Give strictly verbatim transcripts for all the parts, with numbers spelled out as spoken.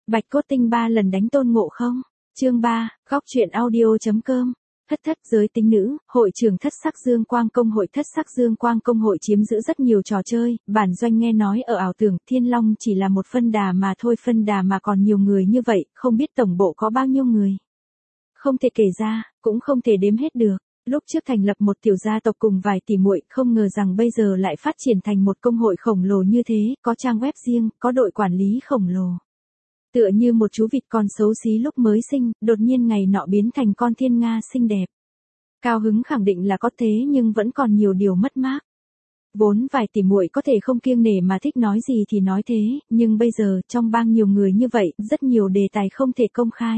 Bạch Cốt Tinh ba lần đánh Tôn Ngộ Không. Chương ba, góc truyện audio.com. Thất thất giới tính nữ, hội trưởng Thất Sắc Dương Quang Công hội. Thất Sắc Dương Quang Công hội chiếm giữ rất nhiều trò chơi, bản doanh nghe nói ở ảo tưởng Thiên Long chỉ là một phân đà mà thôi, phân đà mà còn nhiều người như vậy, không biết tổng bộ có bao nhiêu người. Không thể kể ra, cũng không thể đếm hết được. Lúc trước thành lập một tiểu gia tộc cùng vài tỷ muội, không ngờ rằng bây giờ lại phát triển thành một công hội khổng lồ như thế, có trang web riêng, có đội quản lý khổng lồ. Tựa như một chú vịt con xấu xí lúc mới sinh, đột nhiên ngày nọ biến thành con thiên nga xinh đẹp. Cao hứng khẳng định là có thế nhưng vẫn còn nhiều điều mất mát. Vốn vài tỷ muội có thể không kiêng nể mà thích nói gì thì nói thế, nhưng bây giờ trong bang nhiều người như vậy, rất nhiều đề tài không thể công khai.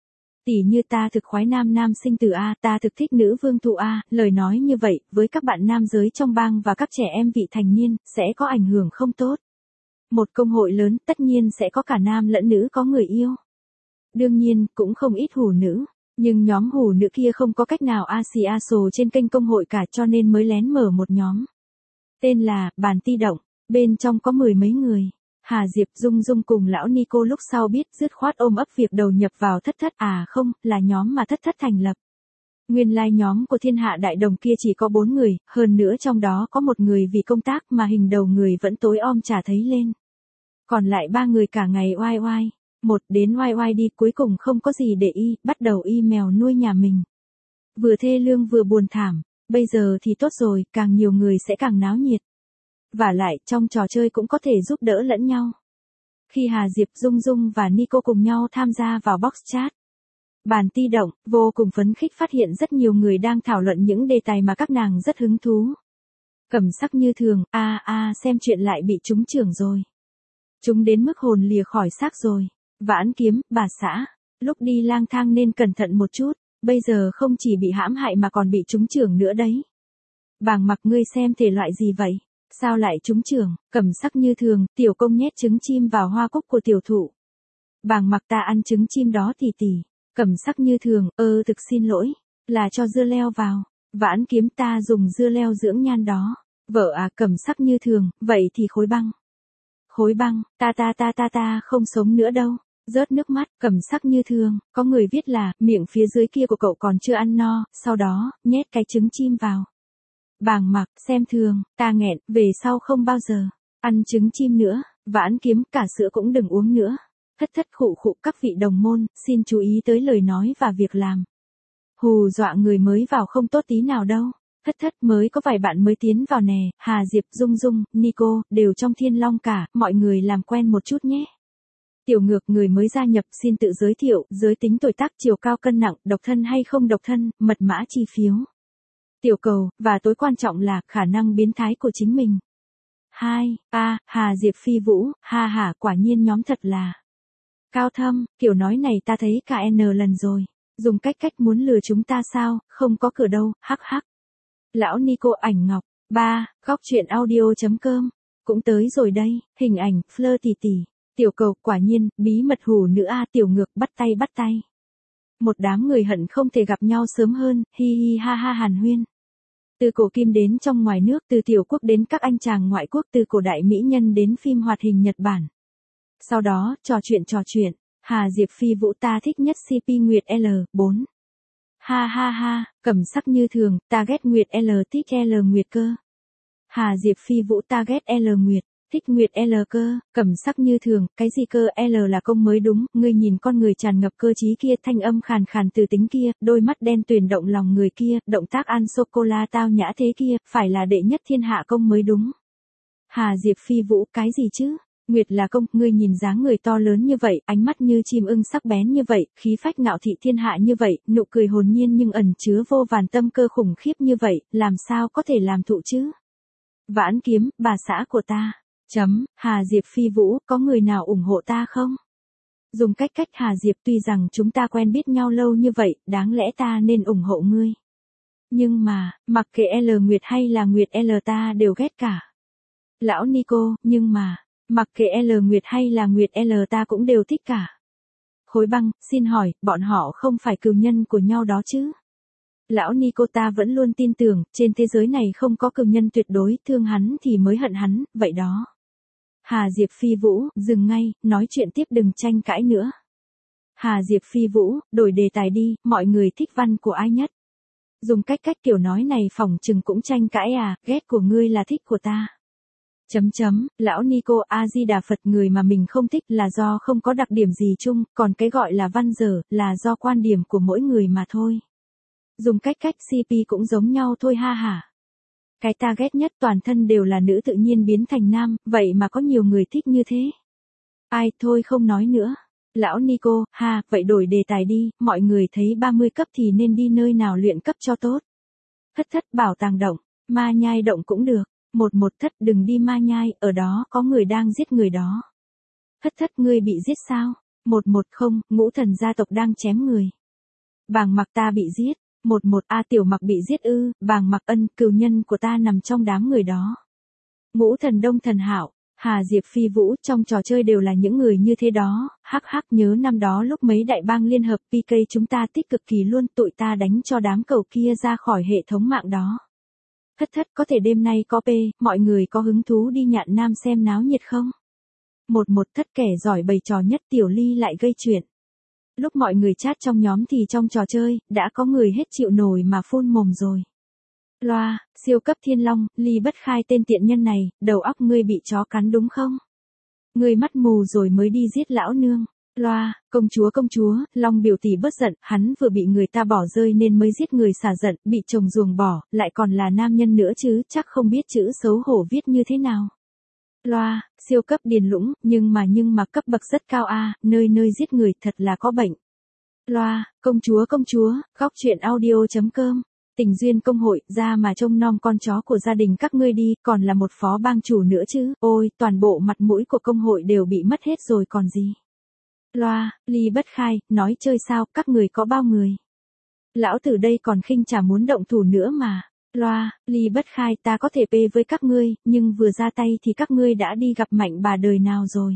Tỷ như ta thực khoái nam nam sinh tử A, ta thực thích nữ vương thụ A, lời nói như vậy, với các bạn nam giới trong bang và các trẻ em vị thành niên, sẽ có ảnh hưởng không tốt. Một công hội lớn, tất nhiên sẽ có cả nam lẫn nữ có người yêu. Đương nhiên, cũng không ít hủ nữ, nhưng nhóm hủ nữ kia không có cách nào a xì a sồ trên kênh công hội cả cho nên mới lén mở một nhóm. Tên là, Bàn Ti Động, bên trong có mười mấy người. Hà Diệp, Dung Dung cùng lão Nico lúc sau biết dứt khoát ôm ấp việc đầu nhập vào thất thất, à không, là nhóm mà thất thất thành lập. Nguyên lai like nhóm của Thiên Hạ Đại Đồng kia chỉ có bốn người, hơn nữa trong đó có một người vì công tác mà hình đầu người vẫn tối om chả thấy lên. Còn lại ba người cả ngày oai oai, một đến oai oai đi, cuối cùng không có gì để y, bắt đầu y mèo nuôi nhà mình. Vừa thê lương vừa buồn thảm, bây giờ thì tốt rồi, càng nhiều người sẽ càng náo nhiệt. Và lại, trong trò chơi cũng có thể giúp đỡ lẫn nhau. Khi Hà Diệp, Dung Dung và Nico cùng nhau tham gia vào box chat, Bàn Ti Động, vô cùng phấn khích phát hiện rất nhiều người đang thảo luận những đề tài mà các nàng rất hứng thú. Cẩm Sắc như thường, a a xem chuyện lại bị trúng trưởng rồi. Chúng đến mức hồn lìa khỏi xác rồi. Vãn Kiếm, bà xã, lúc đi lang thang nên cẩn thận một chút, bây giờ không chỉ bị hãm hại mà còn bị trúng trưởng nữa đấy. Bàng Mặc, ngươi xem thể loại gì vậy? Sao lại trúng trưởng? Cẩm Sắc như thường, tiểu công nhét trứng chim vào hoa cúc của tiểu thụ. Bàng Mặc, ta ăn trứng chim đó tỷ tỷ. Cẩm Sắc như thường, ơ thực xin lỗi, là cho dưa leo vào. Vãn Kiếm, ta dùng dưa leo dưỡng nhan đó. Vợ à, Cẩm Sắc như thường, vậy thì khối băng. Khối băng, ta ta ta ta ta không sống nữa đâu. Rớt nước mắt, Cẩm Sắc như thường, có người viết là, miệng phía dưới kia của cậu còn chưa ăn no, sau đó, nhét cái trứng chim vào. Bàng Mặc, xem thường, ta nghẹn, về sau không bao giờ ăn trứng chim nữa. Vãn Kiếm, cả sữa cũng đừng uống nữa. Thất thất khụ khụ, các vị đồng môn, xin chú ý tới lời nói và việc làm. Hù dọa người mới vào không tốt tí nào đâu. Thất thất, mới có vài bạn mới tiến vào nè, Hà Diệp, Dung Dung, Nico, đều trong Thiên Long cả, mọi người làm quen một chút nhé. Tiểu Ngược, người mới gia nhập, xin tự giới thiệu, giới tính, tuổi tác, chiều cao, cân nặng, độc thân hay không độc thân, mật mã, chi phiếu. Tiểu cầu, và tối quan trọng là, khả năng biến thái của chính mình. Hai, a, Hà Diệp Phi Vũ, ha hả, quả nhiên nhóm thật là cao thâm, kiểu nói này ta thấy cả N lần rồi. Dùng cách cách muốn lừa chúng ta sao, không có cửa đâu, hắc hắc. Lão Nico, ảnh ngọc. ba. Góc truyện audio.com. Cũng tới rồi đây, hình ảnh, Fleur tỷ tỷ. Tiểu cầu, quả nhiên, bí mật hủ nữ a. Tiểu Ngược, bắt tay bắt tay. Một đám người hận không thể gặp nhau sớm hơn, hi hi ha ha hàn huyên. Từ cổ kim đến trong ngoài nước, từ tiểu quốc đến các anh chàng ngoại quốc, từ cổ đại mỹ nhân đến phim hoạt hình Nhật Bản. Sau đó, trò chuyện trò chuyện, Hà Diệp Phi Vũ, ta thích nhất xê pê Nguyệt L, bốn. Ha ha ha, Cẩm Sắc như thường, ta ghét Nguyệt L, thích L Nguyệt cơ. Hà Diệp Phi Vũ, ta ghét L Nguyệt, thích Nguyệt L cơ. Cẩm Sắc như thường, cái gì cơ, L là công mới đúng, ngươi nhìn con người tràn ngập cơ trí kia, thanh âm khàn khàn từ tính kia, đôi mắt đen tuyền động lòng người kia, động tác ăn sô cô la tao nhã thế kia, phải là đệ nhất thiên hạ công mới đúng. Hà Diệp Phi Vũ, cái gì chứ? Nguyệt là công, ngươi nhìn dáng người to lớn như vậy, ánh mắt như chim ưng sắc bén như vậy, khí phách ngạo thị thiên hạ như vậy, nụ cười hồn nhiên nhưng ẩn chứa vô vàn tâm cơ khủng khiếp như vậy, làm sao có thể làm thụ chứ? Vãn Kiếm, bà xã của ta. Chấm, Hà Diệp Phi Vũ, có người nào ủng hộ ta không? Dùng cách cách Hà Diệp, tuy rằng chúng ta quen biết nhau lâu như vậy, đáng lẽ ta nên ủng hộ ngươi. Nhưng mà, mặc kệ L Nguyệt hay là Nguyệt L ta đều ghét cả. Lão Nico, nhưng mà, mặc kệ L Nguyệt hay là Nguyệt L ta cũng đều thích cả. Khối băng, xin hỏi, bọn họ không phải cừu nhân của nhau đó chứ? Lão Nico, ta vẫn luôn tin tưởng, trên thế giới này không có cừu nhân tuyệt đối, thương hắn thì mới hận hắn, vậy đó. Hà Diệp Phi Vũ, dừng ngay, nói chuyện tiếp đừng tranh cãi nữa. Hà Diệp Phi Vũ, đổi đề tài đi, mọi người thích văn của ai nhất? Dùng cách cách kiểu nói này phỏng chừng cũng tranh cãi à, ghét của ngươi là thích của ta. Chấm chấm, lão Nico A-di-đà Phật, người mà mình không thích là do không có đặc điểm gì chung, còn cái gọi là văn dở, là do quan điểm của mỗi người mà thôi. Dùng cách cách xê pê cũng giống nhau thôi ha hả. Cái ta ghét nhất toàn thân đều là nữ tự nhiên biến thành nam, vậy mà có nhiều người thích như thế. Ai thôi không nói nữa. Lão Nico, ha, vậy đổi đề tài đi, mọi người thấy ba mươi cấp thì nên đi nơi nào luyện cấp cho tốt. Thất thất bảo tàng động, ma nhai động cũng được. Một một thất đừng đi ma nhai, ở đó có người đang giết người đó. Thất thất ngươi bị giết sao? Một một không, ngũ thần gia tộc đang chém người. Bàng Mặc ta bị giết. Một một a tiểu Mặc bị giết ư, Bàng Mặc ân, cừu nhân của ta nằm trong đám người đó. Ngũ thần Đông thần Hạo, Hà Diệp Phi Vũ, trong trò chơi đều là những người như thế đó, hắc hắc nhớ năm đó lúc mấy đại bang liên hợp pê ca chúng ta tích cực kỳ luôn, tụi ta đánh cho đám cầu kia ra khỏi hệ thống mạng đó. Thất thất có thể đêm nay có P, mọi người có hứng thú đi Nhạn Nam xem náo nhiệt không? Một một thất kẻ giỏi bày trò nhất Tiểu Ly lại gây chuyện. Lúc mọi người chat trong nhóm thì trong trò chơi, đã có người hết chịu nổi mà phun mồm rồi. Loa, siêu cấp thiên long, Ly Bất Khai tên tiện nhân này, đầu óc ngươi bị chó cắn đúng không? Ngươi mắt mù rồi mới đi giết lão nương. Loa, công chúa công chúa, Long biểu tỷ bớt giận, hắn vừa bị người ta bỏ rơi nên mới giết người xả giận, bị chồng ruồng bỏ, lại còn là nam nhân nữa chứ, chắc không biết chữ xấu hổ viết như thế nào. Loa, siêu cấp điền lũng, nhưng mà nhưng mà cấp bậc rất cao a, nơi nơi giết người thật là có bệnh. Loa, công chúa công chúa, góc truyện audio chấm com. Tình duyên công hội, ra mà trông nom con chó của gia đình các ngươi đi, còn là một phó bang chủ nữa chứ, ôi, toàn bộ mặt mũi của công hội đều bị mất hết rồi còn gì. Loa, Ly Bất Khai, nói chơi sao, các người có bao người? Lão tử đây còn khinh chả muốn động thủ nữa mà. Loa, Ly Bất Khai, ta có thể pê với các ngươi, nhưng vừa ra tay thì các ngươi đã đi gặp mạnh bà đời nào rồi?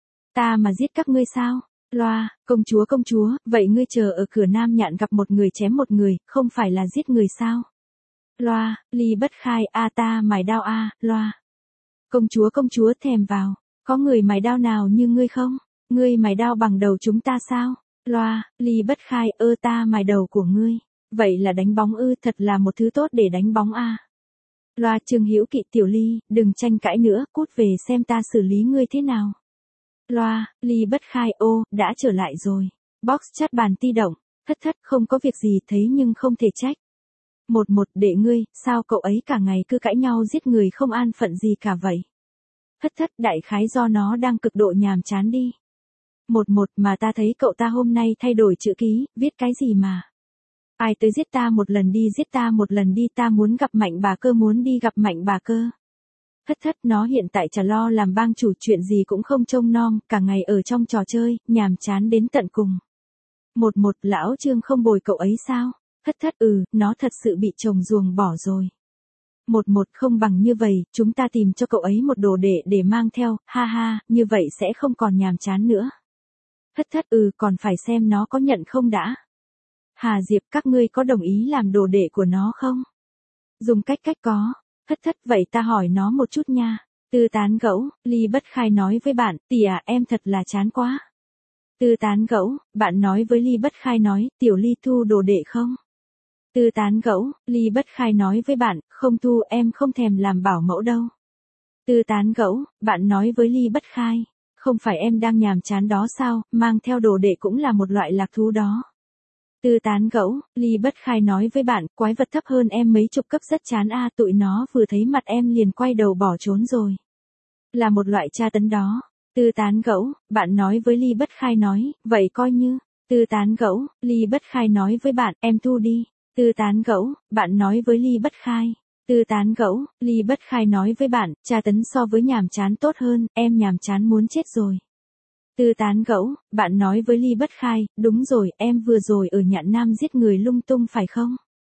Ta mà giết các ngươi sao? Loa, công chúa công chúa, vậy ngươi chờ ở cửa Nam Nhạn gặp một người chém một người, không phải là giết người sao? Loa, Ly Bất Khai, a ta mài đao a, loa. Công chúa công chúa thèm vào, có người mài đao nào như ngươi không? Ngươi mài đao bằng đầu chúng ta sao? Loa, Ly Bất Khai, ơ ta mài đầu của ngươi. Vậy là đánh bóng ư, thật là một thứ tốt để đánh bóng a. Loa, Trương Hữu Kỵ, Tiểu Ly, đừng tranh cãi nữa, cút về xem ta xử lý ngươi thế nào. Loa, Ly Bất Khai, ô, đã trở lại rồi. Box chat bàn ti động, thất thất không có việc gì thấy nhưng không thể trách. Một một đệ ngươi, sao cậu ấy cả ngày cứ cãi nhau giết người không an phận gì cả vậy? Thất thất đại khái do nó đang cực độ nhàm chán đi. Một một mà ta thấy cậu ta hôm nay thay đổi chữ ký, viết cái gì mà. Ai tới giết ta một lần đi giết ta một lần đi ta muốn gặp mạnh bà cơ muốn đi gặp mạnh bà cơ. Thất thất nó hiện tại chả lo làm bang chủ chuyện gì cũng không trông nom, cả ngày ở trong trò chơi, nhàm chán đến tận cùng. Một một lão Trương không bồi cậu ấy sao? Thất thất ừ, nó thật sự bị chồng ruồng bỏ rồi. Một một không bằng như vậy, chúng ta tìm cho cậu ấy một đồ đệ để mang theo, ha ha, như vậy sẽ không còn nhàm chán nữa. Thất thất ừ, còn phải xem nó có nhận không đã. Hà Diệp, các ngươi có đồng ý làm đồ đệ của nó không? Dùng cách cách có. Thất thất vậy ta hỏi nó một chút nha. Tư tán gẫu, Ly Bất Khai nói với bạn, tỷ à em thật là chán quá. Tư tán gẫu, bạn nói với Ly Bất Khai nói, Tiểu Ly thu đồ đệ không? Tư tán gẫu, Ly Bất Khai nói với bạn, không thu em không thèm làm bảo mẫu đâu. Tư tán gẫu, bạn nói với Ly Bất Khai, không phải em đang nhàm chán đó sao, mang theo đồ đệ cũng là một loại lạc thú đó. Tư tán gẫu, Ly Bất Khai nói với bạn, quái vật thấp hơn em mấy chục cấp rất chán a, tụi nó vừa thấy mặt em liền quay đầu bỏ trốn rồi. Là một loại tra tấn đó. Tư tán gẫu, bạn nói với Ly Bất Khai nói, vậy coi như. Tư tán gẫu, Ly Bất Khai nói với bạn, em thu đi. Tư tán gẫu, bạn nói với Ly Bất Khai. Tư tán gẫu, Ly Bất Khai nói với bạn, tra tấn so với nhàm chán tốt hơn, em nhàm chán muốn chết rồi. Tư tán gẫu, bạn nói với Ly Bất Khai, đúng rồi, em vừa rồi ở Nhạn Nam giết người lung tung phải không?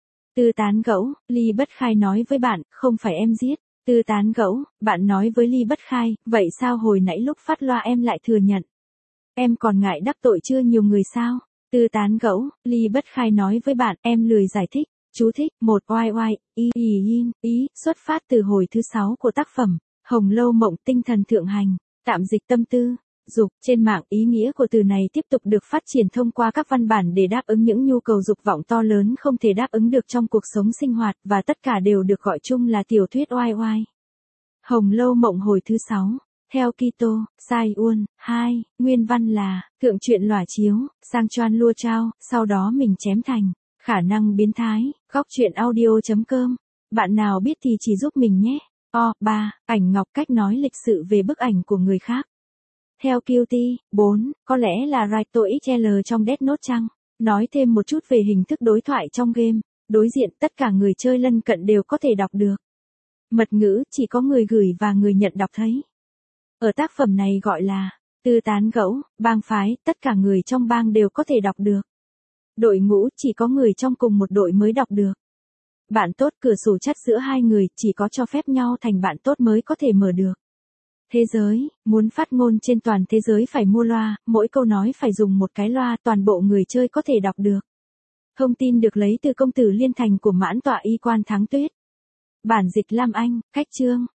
Tư tán gẫu, Ly Bất Khai nói với bạn, không phải em giết. Tư tán gẫu, bạn nói với Ly Bất Khai, vậy sao hồi nãy lúc phát loa em lại thừa nhận? Em còn ngại đắc tội chưa nhiều người sao? Tư tán gẫu, Ly Bất Khai nói với bạn, em lười giải thích. Chú thích, một oai oai, y y in, ý, xuất phát từ hồi thứ sáu của tác phẩm. Hồng Lâu Mộng tinh thần thượng hành, tạm dịch tâm tư. Dục, trên mạng ý nghĩa của từ này tiếp tục được phát triển thông qua các văn bản để đáp ứng những nhu cầu dục vọng to lớn không thể đáp ứng được trong cuộc sống sinh hoạt và tất cả đều được gọi chung là tiểu thuyết oai oai. Hồng Lâu Mộng hồi thứ sáu. Theo Kitô, Sai Uôn, hai, nguyên văn là, thượng truyện lỏa chiếu, sang choan lua trao, sau đó mình chém thành, khả năng biến thái, góc truyện audio.com. Bạn nào biết thì chỉ giúp mình nhé. O, ba, ảnh ngọc cách nói lịch sự về bức ảnh của người khác. Theo Qt, bốn, có lẽ là Raito ích lờ trong Death Note chăng? Nói thêm một chút về hình thức đối thoại trong game, đối diện tất cả người chơi lân cận đều có thể đọc được. Mật ngữ chỉ có người gửi và người nhận đọc thấy. Ở tác phẩm này gọi là, tư tán gẫu, bang phái, tất cả người trong bang đều có thể đọc được. Đội ngũ chỉ có người trong cùng một đội mới đọc được. Bạn tốt cửa sổ chat giữa hai người chỉ có cho phép nhau thành bạn tốt mới có thể mở được. Thế giới, muốn phát ngôn trên toàn thế giới phải mua loa, mỗi câu nói phải dùng một cái loa toàn bộ người chơi có thể đọc được. Thông tin được lấy từ công tử Liên Thành của mãn tọa y quan Thắng Tuyết. Bản dịch Lam Anh, cách chương.